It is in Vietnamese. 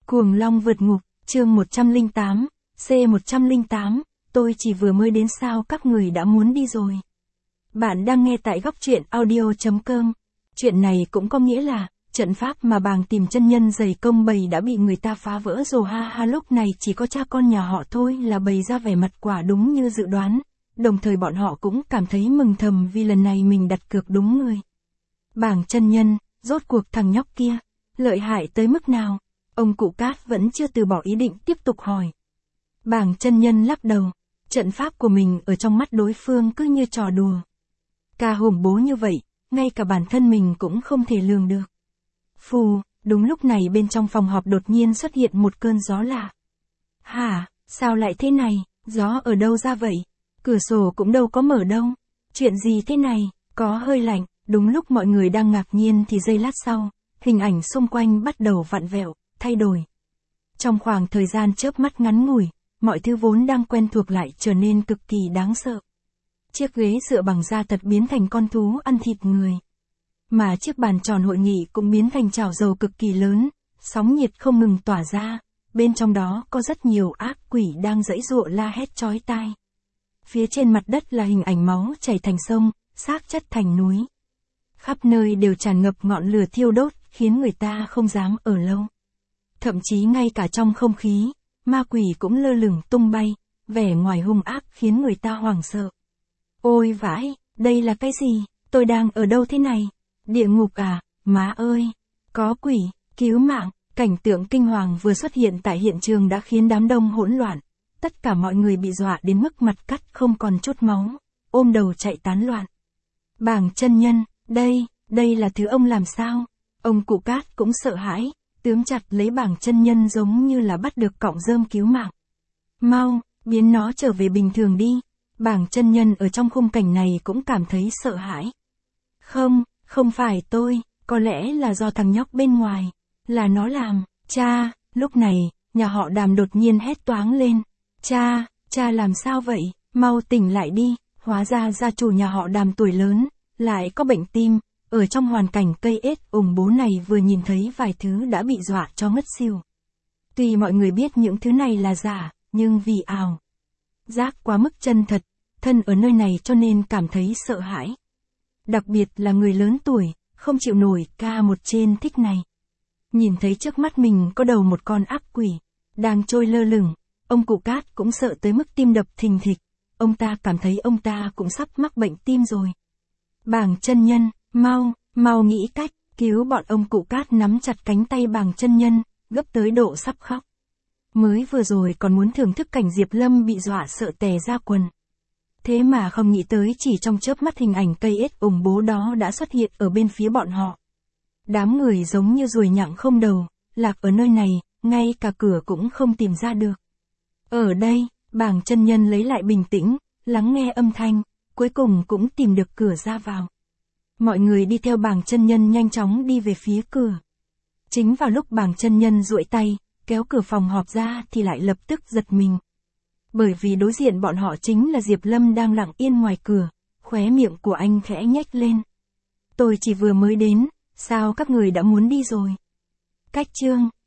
Cuồng Long vượt ngục, chương 108, C108, tôi chỉ vừa mới đến sao các người đã muốn đi rồi. Bạn đang nghe tại góc truyện audio.com. Chuyện này cũng có nghĩa là, trận pháp mà bàng tìm chân nhân dày công bày đã bị người ta phá vỡ rồi ha ha. Lúc này chỉ có cha con nhà họ thôi là bày ra vẻ mặt quả đúng như dự đoán, đồng thời bọn họ cũng cảm thấy mừng thầm vì lần này mình đặt cược đúng người. Bàng chân nhân, rốt cuộc thằng nhóc kia, lợi hại tới mức nào? Ông cụ Cát vẫn chưa từ bỏ ý định tiếp tục hỏi. Bàng chân nhân lắc đầu, trận pháp của mình ở trong mắt đối phương cứ như trò đùa. Ca hùng bố như vậy, ngay cả bản thân mình cũng không thể lường được. Phù, đúng lúc này bên trong phòng họp đột nhiên xuất hiện một cơn gió lạ. Hả, sao lại thế này, gió ở đâu ra vậy? Cửa sổ cũng đâu có mở đâu. Chuyện gì thế này, có hơi lạnh. Đúng lúc mọi người đang ngạc nhiên thì giây lát sau, hình ảnh xung quanh bắt đầu vặn vẹo, thay đổi. Trong khoảng thời gian chớp mắt ngắn ngủi, mọi thứ vốn đang quen thuộc lại trở nên cực kỳ đáng sợ. Chiếc ghế dựa bằng da thật biến thành con thú ăn thịt người. Mà chiếc bàn tròn hội nghị cũng biến thành chảo dầu cực kỳ lớn, sóng nhiệt không ngừng tỏa ra, bên trong đó có rất nhiều ác quỷ đang giãy giụa la hét chói tai. Phía trên mặt đất là hình ảnh máu chảy thành sông, xác chất thành núi. Khắp nơi đều tràn ngập ngọn lửa thiêu đốt, khiến người ta không dám ở lâu. Thậm chí ngay cả trong không khí, ma quỷ cũng lơ lửng tung bay, vẻ ngoài hung ác khiến người ta hoảng sợ. Ôi vãi, đây là cái gì? Tôi đang ở đâu thế này? Địa ngục à? Má ơi! Có quỷ, cứu mạng! Cảnh tượng kinh hoàng vừa xuất hiện tại hiện trường đã khiến đám đông hỗn loạn. Tất cả mọi người bị dọa đến mức mặt cắt không còn chút máu, ôm đầu chạy tán loạn. Bàng chân nhân, đây là thứ ông làm sao? Ông cụ Cát cũng sợ hãi, túm chặt lấy bàng chân nhân giống như là bắt được cọng rơm cứu mạng. Mau, biến nó trở về bình thường đi. Bàng chân nhân ở trong khung cảnh này cũng cảm thấy sợ hãi. Không phải tôi, có lẽ là do thằng nhóc bên ngoài, là nó làm. Cha, lúc này, nhà họ Đàm đột nhiên hét toáng lên. Cha làm sao vậy? Mau tỉnh lại đi. Hóa ra gia chủ nhà họ Đàm tuổi lớn, lại có bệnh tim, ở trong hoàn cảnh cây ết ủng bố này vừa nhìn thấy vài thứ đã bị dọa cho ngất xỉu. Tuy mọi người biết những thứ này là giả, nhưng vì ảo giác quá mức chân thật, thân ở nơi này cho nên cảm thấy sợ hãi. Đặc biệt là người lớn tuổi, không chịu nổi ca một trên thích này. Nhìn thấy trước mắt mình có đầu một con ác quỷ, đang trôi lơ lửng, ông cụ Cát cũng sợ tới mức tim đập thình thịch. Ông ta cảm thấy ông ta cũng sắp mắc bệnh tim rồi. Bàng chân nhân, mau nghĩ cách, cứu bọn. Ông cụ Cát nắm chặt cánh tay bàng chân nhân, gấp tới độ sắp khóc. Mới vừa rồi còn muốn thưởng thức cảnh Diệp Lâm bị dọa sợ tè ra quần. Thế mà không nghĩ tới chỉ trong chớp mắt hình ảnh cây ết ủng bố đó đã xuất hiện ở bên phía bọn họ. Đám người giống như ruồi nhặng không đầu, lạc ở nơi này, ngay cả cửa cũng không tìm ra được. Ở đây, bàng chân nhân lấy lại bình tĩnh, lắng nghe âm thanh, cuối cùng cũng tìm được cửa ra vào. Mọi người đi theo bàng chân nhân nhanh chóng đi về phía cửa. Chính vào lúc bàng chân nhân duỗi tay, kéo cửa phòng họp ra thì lại lập tức giật mình. Bởi vì đối diện bọn họ chính là Diệp Lâm đang lặng yên ngoài cửa, khóe miệng của anh khẽ nhếch lên. Tôi chỉ vừa mới đến, sao các người đã muốn đi rồi? Cách chương